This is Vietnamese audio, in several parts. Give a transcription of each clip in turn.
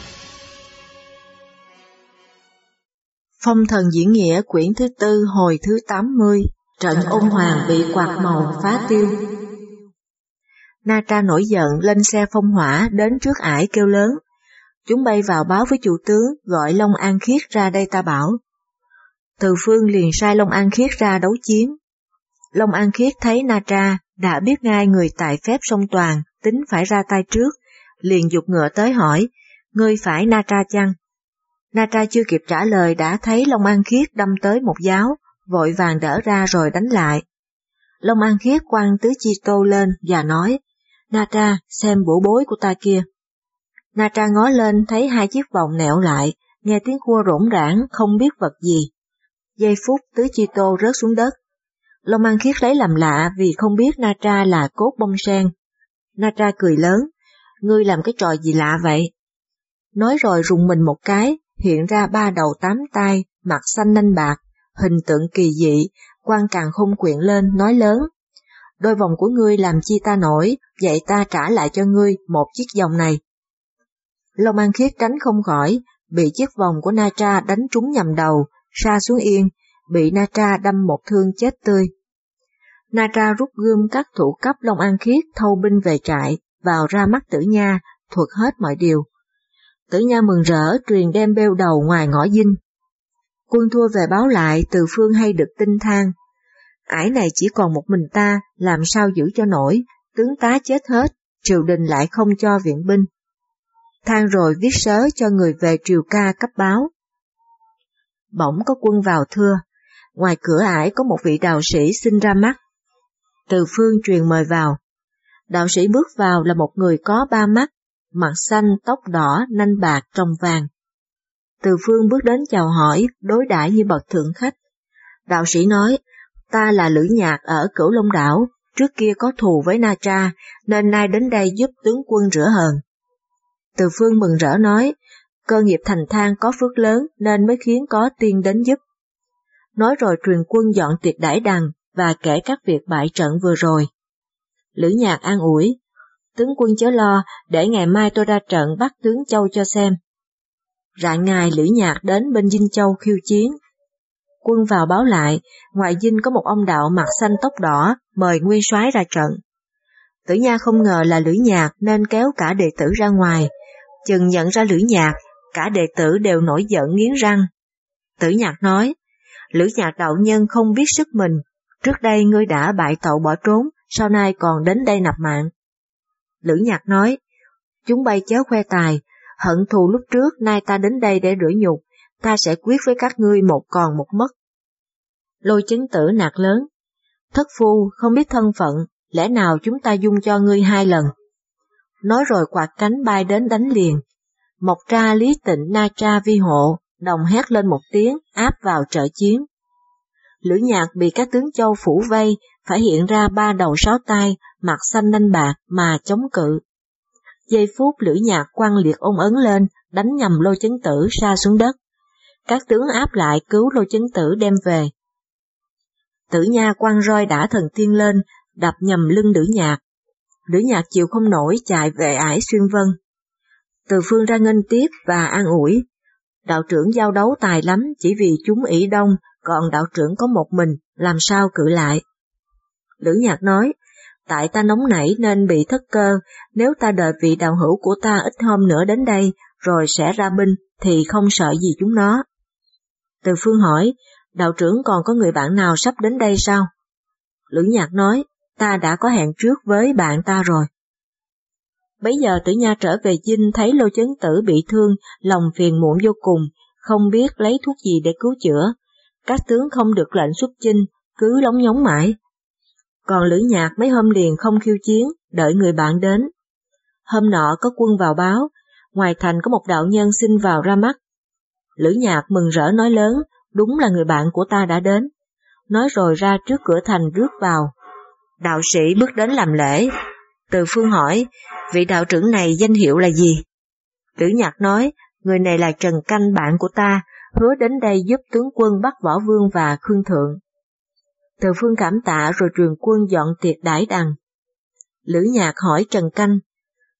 Phong thần diễn nghĩa quyển thứ 4 hồi thứ 80, trận ôn hoàng bị quạt màu phá tiêu. Na Tra nổi giận lên xe phong hỏa đến trước ải kêu lớn. Chúng bay vào báo với chủ tướng gọi Long An Khiết ra đây ta bảo. Từ Phương liền sai Long An Khiết ra đấu chiến. Long An Khiết thấy Na Tra đã biết ngay người tài phép song toàn, tính phải ra tay trước, liền giục ngựa tới hỏi, ngươi phải Na Tra chăng? Na Tra chưa kịp trả lời đã thấy Long An Khiết đâm tới một giáo, vội vàng đỡ ra rồi đánh lại. Long An Khiết quăng tứ chi tô lên và nói, Na Tra xem bổ bối của ta kia. Na Tra ngó lên thấy hai chiếc vòng nẹo lại, nghe tiếng khua rỗng rãng không biết vật gì. Giây phút tứ chi tô rớt xuống đất. Long An Khiết lấy làm lạ vì không biết Na Tra là cốt bông sen. Na Tra cười lớn, ngươi làm cái trò gì lạ vậy? Nói rồi rùng mình một cái, hiện ra 3 đầu 8 tay, mặt xanh nanh bạc, hình tượng kỳ dị, quăng càn khôn quyện lên nói lớn. Đôi vòng của ngươi làm chi ta nổi, vậy ta trả lại cho ngươi một chiếc vòng này. Long An Khiết tránh không khỏi, bị chiếc vòng của Na Tra đánh trúng nhầm đầu, sa xuống yên, bị Na Tra đâm một thương chết tươi. Na Tra rút gươm cắt thủ cấp Long An Khiết thâu binh về trại, vào ra mắt Tử Nha, thuật hết mọi điều. Tử Nha mừng rỡ truyền đem bêu đầu ngoài ngõ dinh. Quân thua về báo lại Từ Phương hay được tin than. Ải này chỉ còn một mình ta, làm sao giữ cho nổi, tướng tá chết hết, triều đình lại không cho viện binh. Than rồi viết sớ cho người về triều ca cấp báo. Bỗng có quân vào thưa, ngoài cửa ải có một vị đạo sĩ xin ra mắt. Từ Phương truyền mời vào. Đạo sĩ bước vào là một người có 3 mắt, mặt xanh, tóc đỏ, nanh bạc, tròng vàng. Từ Phương bước đến chào hỏi, đối đãi như bậc thượng khách. Đạo sĩ nói, ta là Lữ Nhạc ở Cửu Long Đảo, trước kia có thù với Na Tra, nên nay đến đây giúp tướng quân rửa hờn. Từ Phương mừng rỡ nói, cơ nghiệp thành thang có phước lớn nên mới khiến có tiên đến giúp. Nói rồi truyền quân dọn tiệc đãi đằng và kể các việc bại trận vừa rồi. Lữ Nhạc an ủi, tướng quân chớ lo, để ngày mai tôi ra trận bắt tướng Châu cho xem. Rạng ngày Lữ Nhạc đến bên Dinh Châu khiêu chiến. Quân vào báo lại, ngoài dinh có một ông đạo mặt xanh tóc đỏ, mời nguyên soái ra trận. Tử Nha không ngờ là Lữ Nhạc nên kéo cả đệ tử ra ngoài. Chừng nhận ra Lữ Nhạc, cả đệ tử đều nổi giận nghiến răng. Tử Nhạc nói, Lữ Nhạc đạo nhân không biết sức mình, trước đây ngươi đã bại tậu bỏ trốn, sau nay còn đến đây nạp mạng. Lữ Nhạc nói, chúng bay chớ khoe tài, hận thù lúc trước nay ta đến đây để rửa nhục, ta sẽ quyết với các ngươi một còn một mất. Lôi Chấn Tử nạt lớn, thất phu không biết thân phận, lẽ nào chúng ta dung cho ngươi 2 lần. Nói rồi quạt cánh bay đến đánh liền. Mộc Tra, Lý Tịnh, Na Tra vi hộ, đồng hét lên một tiếng áp vào trợ chiến. Lữ Nhạc bị các tướng Châu phủ vây, phải hiện ra 3 đầu 6 tay, mặt xanh nanh bạc mà chống cự. Giây phút Lữ Nhạc quăng liệt ôn ấn lên, đánh nhầm Lôi Chấn Tử sa xuống đất. Các tướng áp lại cứu Lôi Chấn Tử đem về. Tử Nha quăng roi đả thần tiên lên, đập nhầm lưng Lữ Nhạc. Lữ Nhạc chịu không nổi chạy về ải Xuyên Vân. Từ Phương ra nghênh tiếp và an ủi. Đạo trưởng giao đấu tài lắm chỉ vì chúng ỷ đông, còn đạo trưởng có một mình, làm sao cự lại. Lữ Nhạc nói, tại ta nóng nảy nên bị thất cơ, nếu ta đợi vị đạo hữu của ta ít hôm nữa đến đây, rồi sẽ ra binh, thì không sợ gì chúng nó. Từ Phương hỏi, đạo trưởng còn có người bạn nào sắp đến đây sao? Lữ Nhạc nói, ta đã có hẹn trước với bạn ta rồi. Bấy giờ Tử Nha trở về dinh thấy Lôi Chấn Tử bị thương, lòng phiền muộn vô cùng, không biết lấy thuốc gì để cứu chữa. Các tướng không được lệnh xuất chinh, cứ lóng nhóng mãi. Còn Lữ Nhạc mấy hôm liền không khiêu chiến, đợi người bạn đến. Hôm nọ có quân vào báo, ngoài thành có một đạo nhân xin vào ra mắt. Lữ Nhạc mừng rỡ nói lớn, đúng là người bạn của ta đã đến. Nói rồi ra trước cửa thành rước vào. Đạo sĩ bước đến làm lễ. Từ Phương hỏi, vị đạo trưởng này danh hiệu là gì? Lữ Nhạc nói, người này là Trần Canh bạn của ta, hứa đến đây giúp tướng quân bắt Võ Vương và Khương Thượng. Từ Phương cảm tạ rồi truyền quân dọn tiệc đãi đằng. Lữ Nhạc hỏi Trần Canh,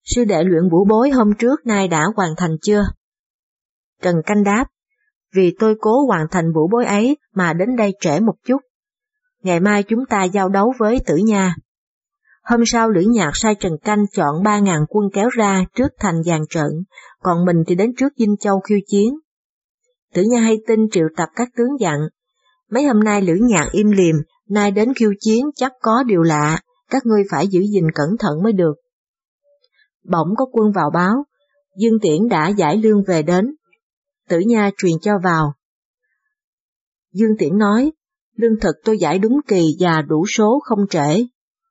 Sư đệ luyện vũ bối hôm trước nay đã hoàn thành chưa? Trần Canh đáp, vì tôi cố hoàn thành vũ bối ấy mà đến đây trễ một chút. Ngày mai chúng ta giao đấu với Tử Nha. Hôm sau Lữ Nhạc sai Trần Canh chọn 3.000 quân kéo ra trước thành dàn trận, còn mình thì đến trước Dinh Châu khiêu chiến. Tử Nha hay tin triệu tập các tướng dặn, mấy hôm nay Lữ Nhạc im lìm, nay đến khiêu chiến chắc có điều lạ, các ngươi phải giữ gìn cẩn thận mới được. Bỗng có quân vào báo, Dương Tiễn đã giải lương về đến. Tử Nha truyền cho vào. Dương Tiễn nói, lương thực tôi giải đúng kỳ và đủ số không trễ.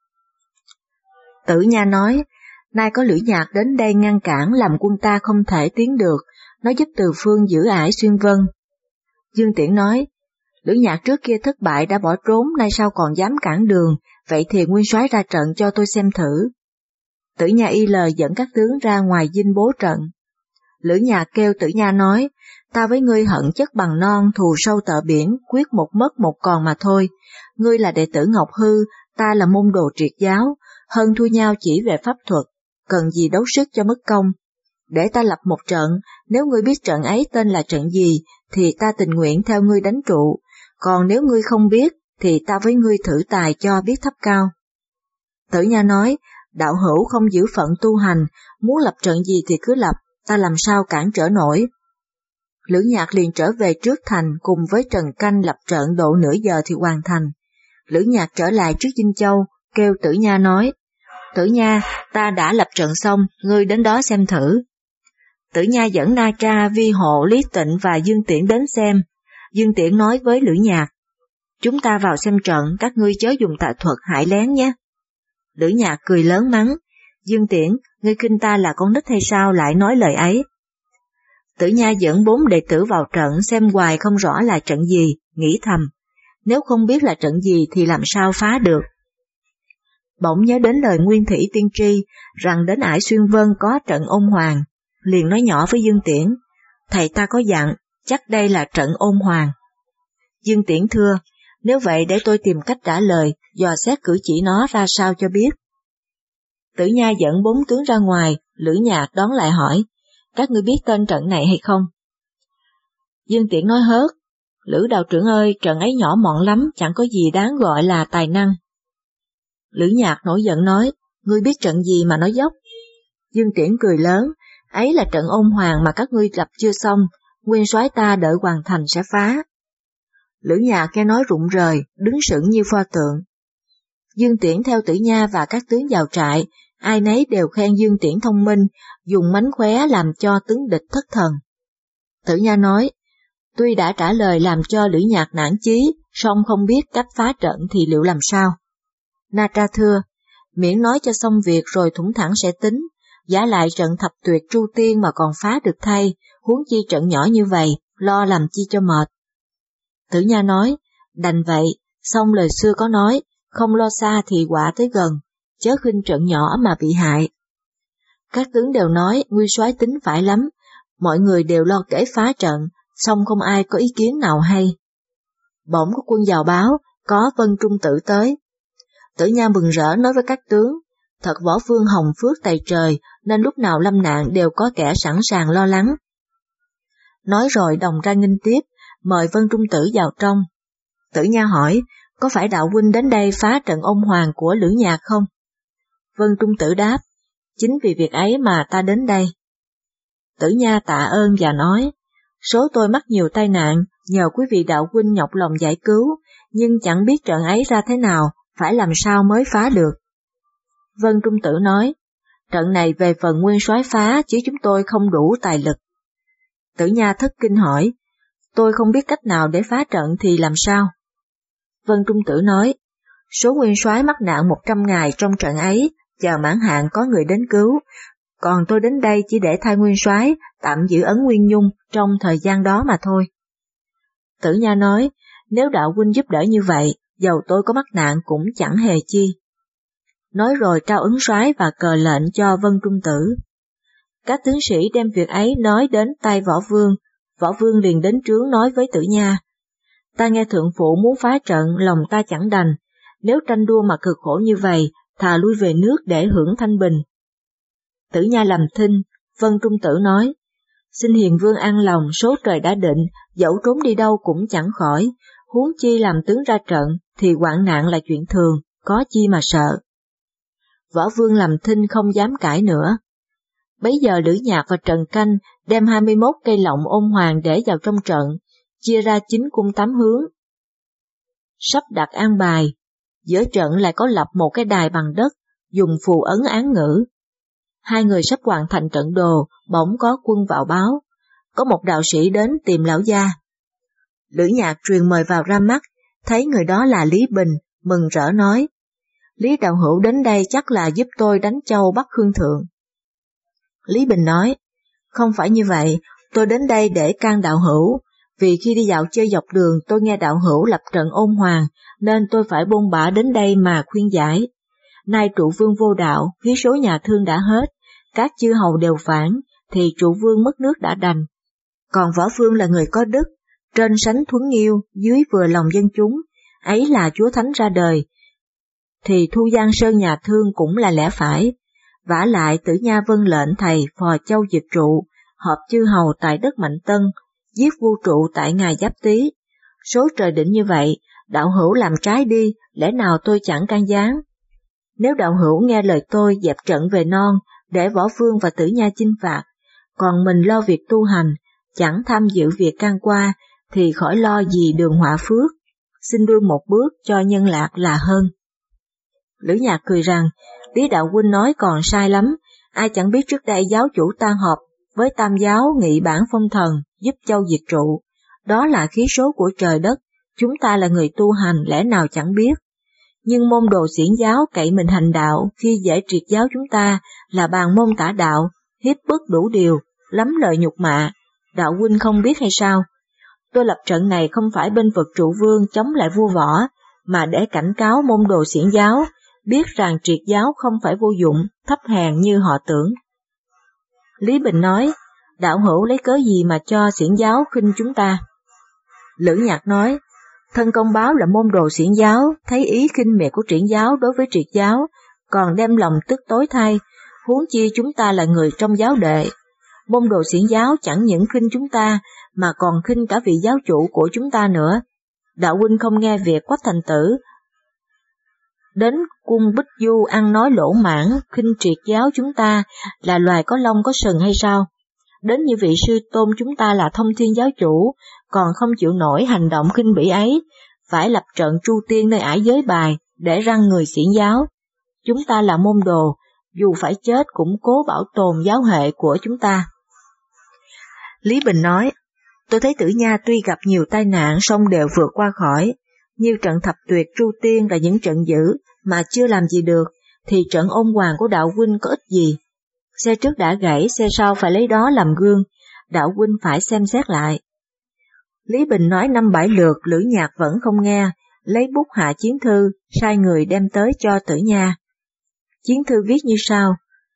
Tử Nha nói, nay có Lữ Nhạc đến đây ngăn cản làm quân ta không thể tiến được, nó giúp Từ Phương giữ ải xuyên vân. Dương Tiễn nói, Lữ Nhạc trước kia thất bại đã bỏ trốn, nay sao còn dám cản đường, vậy thì nguyên soái ra trận cho tôi xem thử. Tử Nha y lời dẫn các tướng ra ngoài dinh bố trận. Lữ Nhạc kêu Tử Nha nói, ta với ngươi hận chất bằng non, thù sâu tợ biển, quyết một mất một còn mà thôi. Ngươi là đệ tử Ngọc Hư, ta là môn đồ triệt giáo, hơn thua nhau chỉ về pháp thuật, cần gì đấu sức cho mất công. Để ta lập một trận, nếu ngươi biết trận ấy tên là trận gì, thì ta tình nguyện theo ngươi đánh trụ, còn nếu ngươi không biết, thì ta với ngươi thử tài cho biết thấp cao. Tử Nha nói, đạo hữu không giữ phận tu hành, muốn lập trận gì thì cứ lập, ta làm sao cản trở nổi. Lữ Nhạc liền trở về trước thành cùng với Trần Canh lập trận độ nửa giờ thì hoàn thành. Lữ Nhạc trở lại trước Dinh Châu, kêu Tử Nha nói, Tử Nha, ta đã lập trận xong, ngươi đến đó xem thử. Tử Nha dẫn Na Tra, Vi Hộ, Lý Tịnh và Dương Tiễn đến xem. Dương Tiễn nói với Lữ Nhạc, chúng ta vào xem trận, các ngươi chớ dùng tà thuật hại lén nhé. Lữ Nhạc cười lớn mắng, Dương Tiễn, ngươi khinh ta là con nít hay sao lại nói lời ấy. Tử Nha dẫn 4 đệ tử vào trận xem hoài không rõ là trận gì, nghĩ thầm, nếu không biết là trận gì thì làm sao phá được. Bỗng nhớ đến lời Nguyên Thủy tiên tri, rằng đến ải Xuyên Vân có trận ôn hoàng, liền nói nhỏ với Dương Tiễn, thầy ta có dặn, chắc đây là trận ôn hoàng. Dương Tiễn thưa, nếu vậy để tôi tìm cách trả lời, dò xét cử chỉ nó ra sao cho biết. Tử Nha dẫn 4 tướng ra ngoài, Lữ Nhạc đón lại hỏi, các ngươi biết tên trận này hay không? Dương Tiễn nói hớt, Lữ đạo trưởng ơi, trận ấy nhỏ mọn lắm, chẳng có gì đáng gọi là tài năng. Lữ Nhạc nổi giận nói, ngươi biết trận gì mà nói dốc. Dương Tiễn cười lớn, ấy là trận ôn hoàng mà các ngươi lập chưa xong, nguyên soái ta đợi hoàn thành sẽ phá. Lữ Nhạc nghe nói rụng rời, đứng sững như pho tượng. Dương Tiễn theo Tử Nha và các tướng vào trại, ai nấy đều khen Dương Tiễn thông minh, dùng mánh khóe làm cho tướng địch thất thần. Tử Nha nói, tuy đã trả lời làm cho Lữ Nhạc nản chí, song không biết cách phá trận thì liệu làm sao. Na Tra thưa, miễn nói cho xong việc rồi thủng thẳng sẽ tính, giả lại trận thập tuyệt tru tiên mà còn phá được thay, huống chi trận nhỏ như vậy, lo làm chi cho mệt. Tử Nha nói, đành vậy, song lời xưa có nói, không lo xa thì quả tới gần, chớ khinh trận nhỏ mà bị hại. Các tướng đều nói nguyên soái tính phải lắm, mọi người đều lo kể phá trận, song không ai có ý kiến nào hay. Bỗng có quân vào báo, có Vân Trung Tử tới. Tử Nha mừng rỡ nói với các tướng, thật võ vương hồng phước tày trời, nên lúc nào lâm nạn đều có kẻ sẵn sàng lo lắng. Nói rồi đồng ra nghênh tiếp, mời Vân Trung Tử vào trong. Tử Nha hỏi, có phải đạo huynh đến đây phá trận ôn hoàng của Lữ Nhạc không? Vân Trung Tử đáp, chính vì việc ấy mà ta đến đây. Tử Nha tạ ơn và nói, số tôi mắc nhiều tai nạn, nhờ quý vị đạo huynh nhọc lòng giải cứu, nhưng chẳng biết trận ấy ra thế nào, phải làm sao mới phá được. Vân Trung Tử nói, trận này về phần nguyên soái phá, chứ chúng tôi không đủ tài lực. Tử Nha thất kinh hỏi, tôi không biết cách nào để phá trận thì làm sao? Vân Trung Tử nói, số nguyên soái mắc nạn 100 ngày trong trận ấy, chờ mãn hạn có người đến cứu, còn tôi đến đây chỉ để thay nguyên soái tạm giữ ấn Nguyên Nhung trong thời gian đó mà thôi. Tử Nha nói, nếu đạo huynh giúp đỡ như vậy, dầu tôi có mắc nạn cũng chẳng hề chi. Nói rồi trao ấn soái và cờ lệnh cho Vân Trung Tử. Các tướng sĩ đem việc ấy nói đến tay Võ Vương liền đến trướng nói với Tử Nha, ta nghe thượng phụ muốn phá trận, lòng ta chẳng đành, nếu tranh đua mà cực khổ như vậy, thà lui về nước để hưởng thanh bình. Tử Nha làm thinh. Vân Trung Tử nói, xin hiền vương an lòng, số trời đã định, dẫu trốn đi đâu cũng chẳng khỏi, huống chi làm tướng ra trận, thì hoạn nạn là chuyện thường, có chi mà sợ. Võ Vương làm thinh không dám cãi nữa. Bấy giờ Lữ Nhạc và Trần Canh đem 21 cây lọng ôn hoàng để vào trong trận, chia ra 9 cung 8 hướng. Sắp đặt an bài, giữa trận lại có lập một cái đài bằng đất, dùng phù ấn án ngữ. Hai người sắp hoàn thành trận đồ, bỗng có quân vào báo, có một đạo sĩ đến tìm lão gia. Lữ Nhạc truyền mời vào ra mắt, thấy người đó là Lý Bình, mừng rỡ nói, Lý đạo hữu đến đây chắc là giúp tôi đánh châu bắt Khương Thượng. Lý Bình nói, không phải như vậy, tôi đến đây để can đạo hữu, vì khi đi dạo chơi dọc đường tôi nghe đạo hữu lập trận ôn hoàng, nên tôi phải bôn bả đến đây mà khuyên giải. Nay trụ vương vô đạo, khí số nhà Thương đã hết, các chư hầu đều phản, thì trụ vương mất nước đã đành. Còn võ vương là người có đức, trên sánh thuấn nghiêu, dưới vừa lòng dân chúng, ấy là chúa thánh ra đời, thì thu Giang Sơn nhà Thương cũng là lẽ phải. Vả lại Tử Nha vâng lệnh thầy phò châu diệt trụ, họp chư hầu tại đất Mạnh Tân, giết vu trụ tại ngày Giáp Tý. Số trời định như vậy, đạo hữu làm trái đi, lẽ nào tôi chẳng can gián. Nếu đạo hữu nghe lời tôi dẹp trận về non, để Võ Vương và Tử Nha chinh phạt, còn mình lo việc tu hành, chẳng tham dự việc can qua, thì khỏi lo gì đường họa phước, xin đưa một bước cho nhân lạc là hơn. Lữ Nhạc cười rằng, Lý đạo huynh nói còn sai lắm, ai chẳng biết trước đây giáo chủ tan họp với tam giáo nghị bản phong thần giúp châu diệt trụ, đó là khí số của trời đất, chúng ta là người tu hành lẽ nào chẳng biết. Nhưng môn đồ xiển giáo cậy mình hành đạo khi dễ triệt giáo chúng ta là bàn môn tả đạo, hiếp bức đủ điều, lắm lời nhục mạ, đạo huynh không biết hay sao? Tôi lập trận này không phải bên vực trụ vương chống lại vua Võ, mà để cảnh cáo môn đồ xiển giáo, biết rằng triệt giáo không phải vô dụng, thấp hèn như họ tưởng. Lý Bình nói, đạo hữu lấy cớ gì mà cho xiển giáo khinh chúng ta? Lữ Nhạc nói, thân công báo là môn đồ xiển giáo, thấy ý khinh miệt của triển giáo đối với triệt giáo, còn đem lòng tức tối thay, huống chi chúng ta là người trong giáo đệ. Môn đồ xiển giáo chẳng những khinh chúng ta, mà còn khinh cả vị giáo chủ của chúng ta nữa. Đạo huynh không nghe việc Quách Thành Tử đến cung Bích Du ăn nói lỗ mãn, khinh triệt giáo chúng ta là loài có lông có sừng hay sao? Đến như vị sư tôn chúng ta là Thông Thiên giáo chủ, còn không chịu nổi hành động khinh bỉ ấy, phải lập trận tru tiên nơi ải giới bài để răng người xiển giáo. Chúng ta là môn đồ, dù phải chết cũng cố bảo tồn giáo hệ của chúng ta. Lý Bình nói, tôi thấy Tử Nha tuy gặp nhiều tai nạn song đều vượt qua khỏi, như trận thập tuyệt tru tiên là những trận dữ mà chưa làm gì được, thì trận ôn hoàng của đạo huynh có ích gì. Xe trước đã gãy, xe sau phải lấy đó làm gương, đạo huynh phải xem xét lại. Lý Bình nói 5-7 lượt, Lữ Nhạc vẫn không nghe, lấy bút hạ chiến thư, sai người đem tới cho Tử Nha. Chiến thư viết như sau: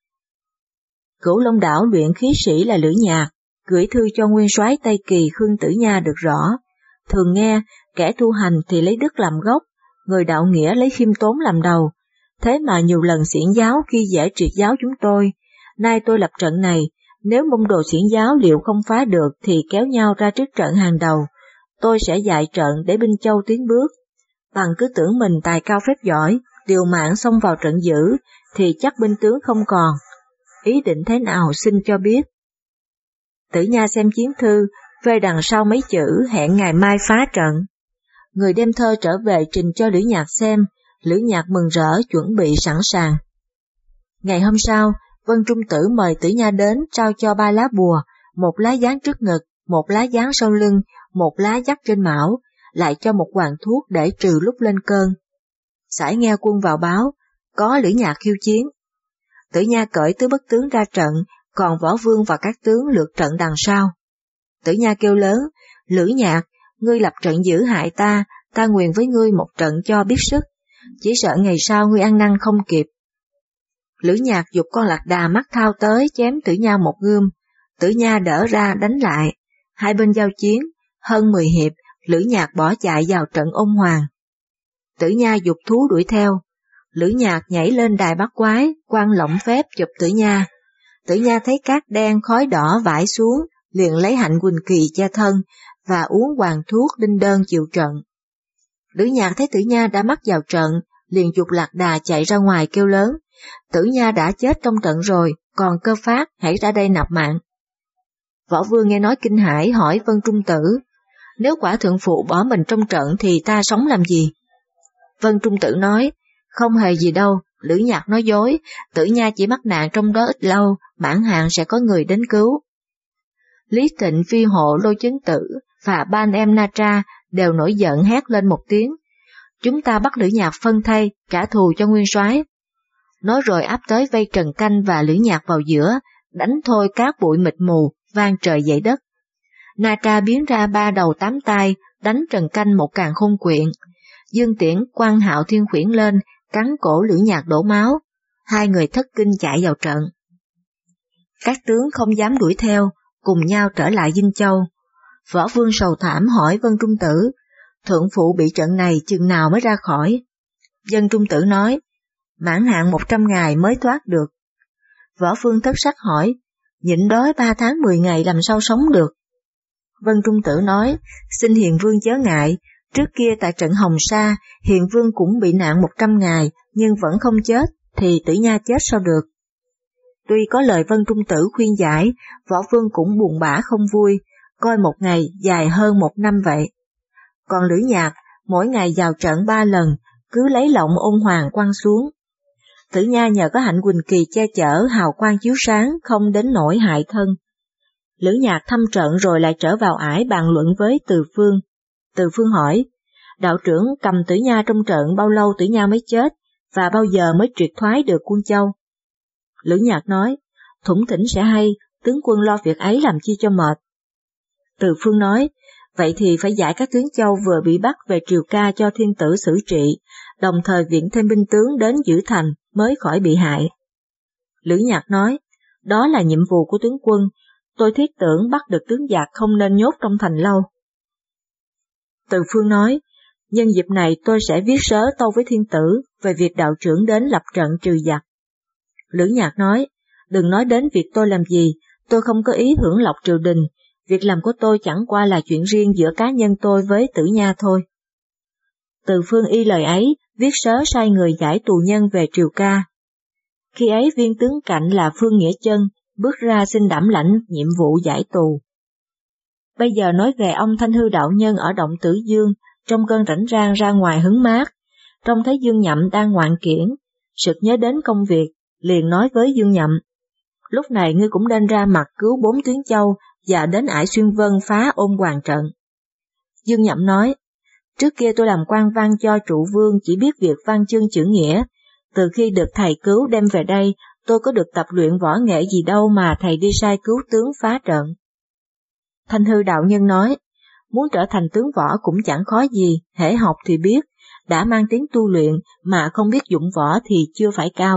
Cửu Long đảo luyện khí sĩ là Lữ Nhạc, gửi thư cho nguyên soái Tây Kỳ Khương Tử Nha được rõ. Thường nghe, kẻ tu hành thì lấy đức làm gốc, người đạo nghĩa lấy khiêm tốn làm đầu. Thế mà nhiều lần xiển giáo khi dễ triệt giáo chúng tôi. Nay tôi lập trận này, nếu môn đồ xiển giáo liệu không phá được thì kéo nhau ra trước trận hàng đầu. Tôi sẽ dạy trận để binh châu tiến bước. Bằng cứ tưởng mình tài cao phép giỏi, điều mạng xông vào trận dữ, thì chắc binh tướng không còn. Ý định thế nào xin cho biết. Tử Nha xem chiến thư, phê đằng sau mấy chữ hẹn ngày mai phá trận. Người đem thơ trở về trình cho Lữ Nhạc xem, Lữ Nhạc mừng rỡ chuẩn bị sẵn sàng. Ngày hôm sau, Vân Trung Tử mời Tử Nha đến trao cho 3 lá bùa, một lá dán trước ngực, một lá dán sau lưng, một lá dắt trên mão, lại cho một hoàng thuốc để trừ lúc lên cơn. Sải nghe quân vào báo, có Lữ Nhạc khiêu chiến. Tử Nha cởi tứ bất tướng ra trận, còn Võ Vương và các tướng lượt trận đằng sau. Tử Nha kêu lớn, Lữ Nhạc, ngươi lập trận giữ hại ta, ta nguyền với ngươi một trận cho biết sức, chỉ sợ ngày sau ngươi ăn năn không kịp. Lữ Nhạc giục con lạc đà mắt thao tới chém Tử Nha một gươm, Tử Nha đỡ ra đánh lại, hai bên giao chiến, hơn 10 hiệp, Lữ Nhạc bỏ chạy vào trận ôn hoàng. Tử Nha giục thú đuổi theo, Lữ Nhạc nhảy lên đài bắt quái, quăng lộng phép chụp Tử Nha. Tử Nha thấy cát đen khói đỏ vãi xuống, liền lấy hạnh quỳnh kỳ che thân và uống hoàng thuốc đinh đơn chịu trận. Lữ Nhạc thấy Tử Nha đã mắc vào trận, liền giục lạc đà chạy ra ngoài kêu lớn: Tử Nha đã chết trong trận rồi, còn Cơ Phát hãy ra đây nạp mạng. Võ Vương nghe nói kinh hãi, hỏi Vân Trung Tử: Nếu quả thượng phụ bỏ mình trong trận thì ta sống làm gì? Vân Trung Tử nói: Không hề gì đâu, Lữ Nhạc nói dối, Tử Nha chỉ mắc nạn trong đó ít lâu, mãn hạn sẽ có người đến cứu. Lý Tịnh, Phi Hộ, Lô Chấn Tử và ba anh em Na Tra đều nổi giận hét lên một tiếng: Chúng ta bắt Lữ Nhạc phân thây, trả thù cho nguyên soái. Nói rồi áp tới vây Trần Canh và Lữ Nhạc vào giữa, đánh thôi cát bụi mịt mù, vang trời dậy đất. Na Tra biến ra 3 đầu 8 tay, đánh Trần Canh một càn khôn quyện. Dương Tiễn quăng Hạo Thiên Khuyển lên, cắn cổ Lữ Nhạc đổ máu. Hai người thất kinh chạy vào trận. Các tướng không dám đuổi theo, cùng nhau trở lại Dinh Châu. Võ Vương sầu thảm hỏi Vân Trung Tử: Thượng phụ bị trận này chừng nào mới ra khỏi? Vân Trung Tử nói: Mãn hạn 100 ngày mới thoát được. Võ Vương thất sắc hỏi: Nhịn đói 3 tháng 10 ngày làm sao sống được? Vân Trung Tử nói: Xin Hiền Vương chớ ngại, trước kia tại trận Hồng Sa, Hiền Vương cũng bị nạn 100 ngày nhưng vẫn không chết, thì Tử Nha chết sao được? Tuy có lời Vân Trung Tử khuyên giải, Võ Vương cũng buồn bã không vui, coi một ngày dài hơn 1 năm vậy. Còn Lữ Nhạc, mỗi ngày vào trận 3 lần, cứ lấy lọng ôn hoàng quăng xuống. Tử Nha nhờ có hạnh quỳnh kỳ che chở, hào quang chiếu sáng, không đến nỗi hại thân. Lữ Nhạc thăm trận rồi lại trở vào ải bàn luận với Từ Phương. Từ Phương hỏi: Đạo trưởng cầm Tử Nha trong trận bao lâu Tử Nha mới chết, và bao giờ mới triệt thoái được Quân Châu? Lữ Nhạc nói: Thủng thỉnh sẽ hay, tướng quân lo việc ấy làm chi cho mệt. Từ Phương nói: Vậy thì phải giải các tướng Châu vừa bị bắt về triều ca cho thiên tử xử trị, đồng thời viện thêm binh tướng đến giữ thành mới khỏi bị hại. Lữ Nhạc nói: Đó là nhiệm vụ của tướng quân, tôi thiết tưởng bắt được tướng giặc không nên nhốt trong thành lâu. Từ Phương nói: Nhân dịp này tôi sẽ viết sớ tâu với thiên tử về việc đạo trưởng đến lập trận trừ giặc. Lữ Nhạc nói: Đừng nói đến việc tôi làm gì, tôi không có ý hưởng lộc triều đình, việc làm của tôi chẳng qua là chuyện riêng giữa cá nhân tôi với Tử Nha thôi. Từ Phương y lời ấy, viết sớ sai người giải tù nhân về triều ca. Khi ấy viên tướng cạnh là Phương Nghĩa Chân bước ra xin đảm lãnh nhiệm vụ giải tù. Bây giờ nói về ông Thanh Hư đạo nhân ở động Tử Dương, trong cơn rảnh rang ra ngoài hứng mát, trông thấy Dương Nhậm đang ngoạn kiển, sực nhớ đến công việc, liền nói với Dương Nhậm: Lúc này ngươi cũng nên ra mặt cứu 4 tuyến châu và đến ải Xuyên Vân phá Ôn Hoàng trận. Dương Nhậm nói: Trước kia tôi làm quan văn cho trụ vương chỉ biết việc văn chương chữ nghĩa, từ khi được thầy cứu đem về đây, tôi có được tập luyện võ nghệ gì đâu mà thầy đi sai cứu tướng phá trận. Thanh Hư đạo nhân nói: Muốn trở thành tướng võ cũng chẳng khó gì, hễ học thì biết, đã mang tiếng tu luyện mà không biết dụng võ thì chưa phải cao.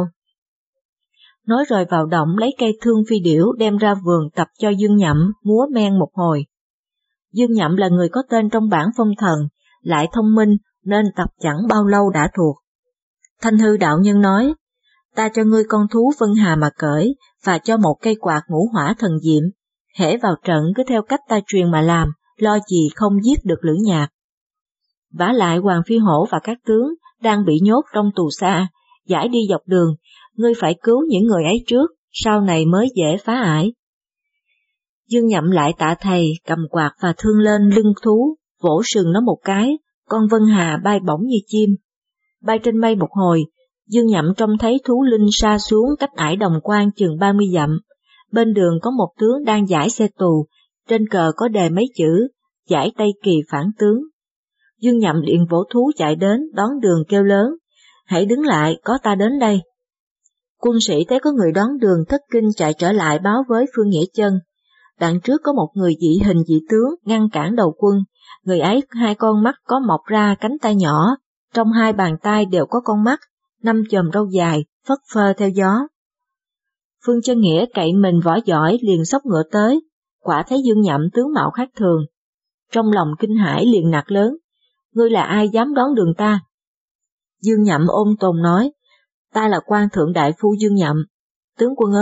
Nói rồi vào động lấy cây thương phi điểu đem ra vườn tập cho Dương Nhậm múa men một hồi. Dương Nhậm là người có tên trong bảng phong thần, lại thông minh nên tập chẳng bao lâu đã thuộc. Thanh Hư đạo nhân nói: Ta cho ngươi con thú Vân Hà mà cởi, và cho một cây quạt ngũ hỏa thần diệm, hễ vào trận cứ theo cách ta truyền mà làm, lo gì không giết được Lữ Nhạc. Vả lại Hoàng Phi Hổ và các tướng đang bị nhốt trong tù xa, giải đi dọc đường, ngươi phải cứu những người ấy trước, sau này mới dễ phá ải. Dương Nhậm lại tạ thầy, cầm quạt và thương lên lưng thú, vỗ sừng nó một cái, con Vân Hà bay bổng như chim. Bay trên mây một hồi, Dương Nhậm trông thấy thú linh sa xuống cách ải Đồng Quan chừng 30 dặm. Bên đường có một tướng đang giải xe tù, trên cờ có đề mấy chữ: Giải Tây Kỳ phản tướng. Dương Nhậm liền vỗ thú chạy đến, đón đường kêu lớn: Hãy đứng lại, có ta đến đây. Quân sĩ thấy có người đón đường thất kinh chạy trở lại báo với Phương Nghĩa Chân. Đằng trước có một người dị hình dị tướng ngăn cản đầu quân, người ấy 2 con mắt có mọc ra cánh tay nhỏ, trong 2 bàn tay đều có con mắt, 5 chòm râu dài, phất phơ theo gió. Phương Chân Nghĩa cậy mình võ giỏi liền xốc ngựa tới, quả thấy Dương Nhậm tướng mạo khác thường. Trong lòng kinh hãi liền nạt lớn: Ngươi là ai dám đón đường ta? Dương Nhậm ôn tồn nói: Ta là quan thượng đại phu Dương Nhậm. Tướng quân ơi,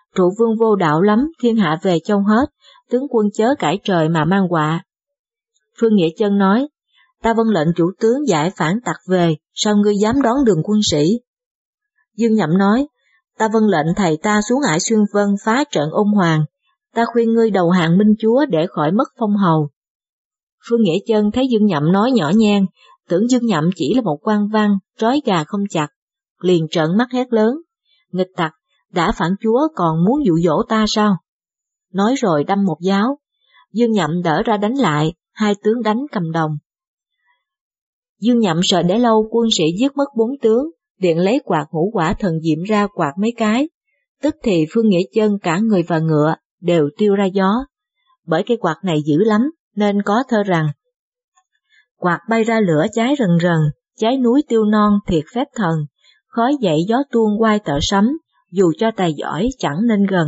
Trụ vương vô đạo lắm, thiên hạ về châu hết, tướng quân chớ cãi trời mà mang họa. Phương Nghĩa Chân nói, ta vâng lệnh chủ tướng giải phản tặc về, sao ngươi dám đón đường quân sĩ? Dương Nhậm nói, ta vâng lệnh thầy ta xuống ải Xuyên Vân phá trận Ôn Hoàng, ta khuyên ngươi đầu hàng Minh Chúa để khỏi mất phong hầu. Phương Nghĩa Chân thấy Dương Nhậm nói nhỏ nhan, tưởng Dương Nhậm chỉ là một quan văn, trói gà không chặt, liền trợn mắt hét lớn, nghịch tặc, đã phản chúa còn muốn dụ dỗ ta sao? Nói rồi đâm một giáo, Dương Nhậm đỡ ra đánh lại, hai tướng đánh cầm đồng. Dương Nhậm sợ để lâu quân sĩ giết mất 4 tướng, điện lấy quạt ngũ quả thần diệm ra quạt mấy cái, tức thì Phương Nghĩa Chân cả người và ngựa đều tiêu ra gió. Bởi cái quạt này dữ lắm nên có thơ rằng, quạt bay ra lửa cháy rần rần, cháy núi tiêu non thiệt phép thần, khói dậy gió tuôn quay tợ sấm, dù cho tài giỏi chẳng nên gần.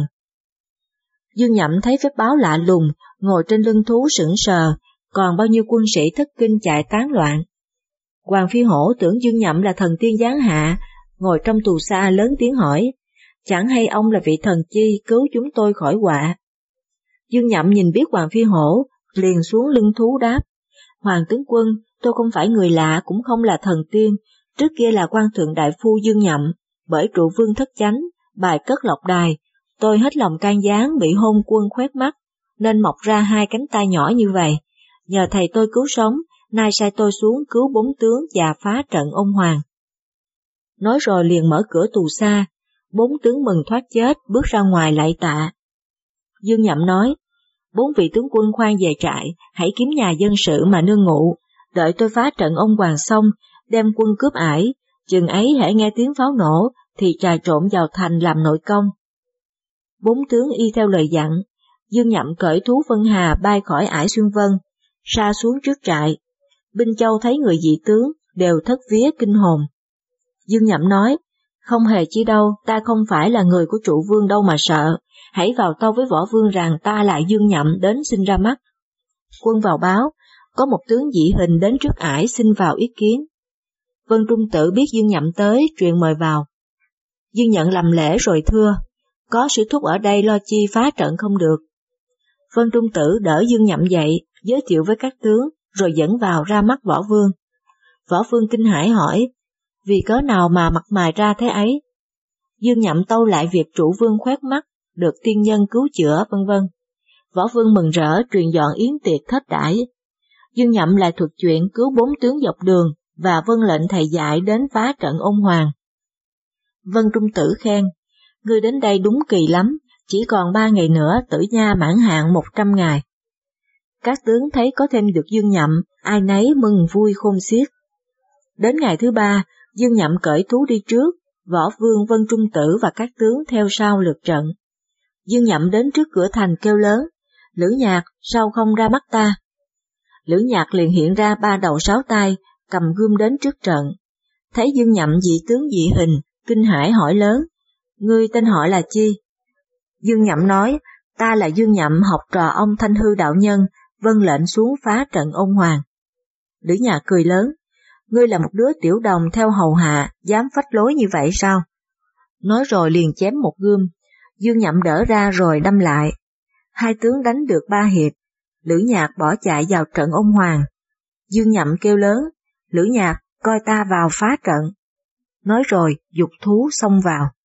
Dương Nhậm thấy phép báo lạ lùng, ngồi trên lưng thú sững sờ, còn bao nhiêu quân sĩ thất kinh chạy tán loạn. Hoàng Phi Hổ tưởng Dương Nhậm là thần tiên giáng hạ, ngồi trong tù xa lớn tiếng hỏi, chẳng hay ông là vị thần chi cứu chúng tôi khỏi họa? Dương Nhậm nhìn biết Hoàng Phi Hổ, liền xuống lưng thú đáp, Hoàng tướng quân, tôi không phải người lạ cũng không là thần tiên, trước kia là quan thượng đại phu Dương Nhậm, bởi trụ vương thất chánh, bài cất lộc đài, tôi hết lòng can gián bị hôn quân khoét mắt, nên mọc ra 2 cánh tay nhỏ như vậy, nhờ thầy tôi cứu sống, nay sai tôi xuống cứu 4 tướng và phá trận Ôn Hoàng. Nói rồi liền mở cửa tù xa, 4 tướng mừng thoát chết bước ra ngoài lạy tạ. Dương Nhậm nói, 4 vị tướng quân khoan về trại, hãy kiếm nhà dân sự mà nương ngụ, đợi tôi phá trận Ôn Hoàng xong, đem quân cướp ải, chừng ấy hễ nghe tiếng pháo nổ, thì trà trộn vào thành làm nội công. 4 tướng y theo lời dặn, Dương Nhậm cởi thú Vân Hà bay khỏi ải Xuyên Vân, sa xuống trước trại. Binh Châu thấy người dị tướng, đều thất vía kinh hồn. Dương Nhậm nói, không hề chi đâu, ta không phải là người của trụ vương đâu mà sợ, hãy vào tâu với võ vương rằng ta là Dương Nhậm đến xin ra mắt. Quân vào báo, có một tướng dị hình đến trước ải xin vào ý kiến. Vân Trung Tử biết Dương Nhậm tới, truyền mời vào. Dương Nhậm làm lễ rồi thưa, có sư thúc ở đây lo chi phá trận không được. Vân Trung Tử đỡ Dương Nhậm dậy, giới thiệu với các tướng, rồi dẫn vào ra mắt võ vương. Võ vương kinh hãi hỏi, vì cớ nào mà mặt mày ra thế ấy? Dương Nhậm tâu lại việc trụ vương khoét mắt, được tiên nhân cứu chữa vân vân. Võ vương mừng rỡ truyền dọn yến tiệc thết đãi. Dương Nhậm lại thuật chuyện cứu 4 tướng dọc đường và vâng lệnh thầy dạy đến phá trận Ôn Hoàng. Vân Trung Tử khen, ngươi đến đây đúng kỳ lắm, chỉ còn 3 ngày nữa Tử Nha mãn hạn 100 ngày. Các tướng thấy có thêm được Dương Nhậm, ai nấy mừng vui khôn xiết. Đến ngày thứ 3, Dương Nhậm cởi thú đi trước, võ vương Vân Trung Tử và các tướng theo sau lượt trận. Dương Nhậm đến trước cửa thành kêu lớn, Lữ Nhạc, sao không ra mắt ta? Lữ Nhạc liền hiện ra 3 đầu 6 tay, cầm gươm đến trước trận. Thấy Dương Nhậm dị tướng dị hình, kinh hãi hỏi lớn, ngươi tên họ là chi? Dương Nhậm nói, ta là Dương Nhậm học trò ông Thanh Hư đạo nhân, vâng lệnh xuống phá trận Ôn Hoàng. Lữ Nhạc cười lớn, ngươi là một đứa tiểu đồng theo hầu hạ, dám phách lối như vậy sao? Nói rồi liền chém một gươm, Dương Nhậm đỡ ra rồi đâm lại. 2 tướng đánh được 3 hiệp, Lữ Nhạc bỏ chạy vào trận Ôn Hoàng. Dương Nhậm kêu lớn, Lữ Nhạc, coi ta vào phá trận. Nói rồi dục thú xông vào.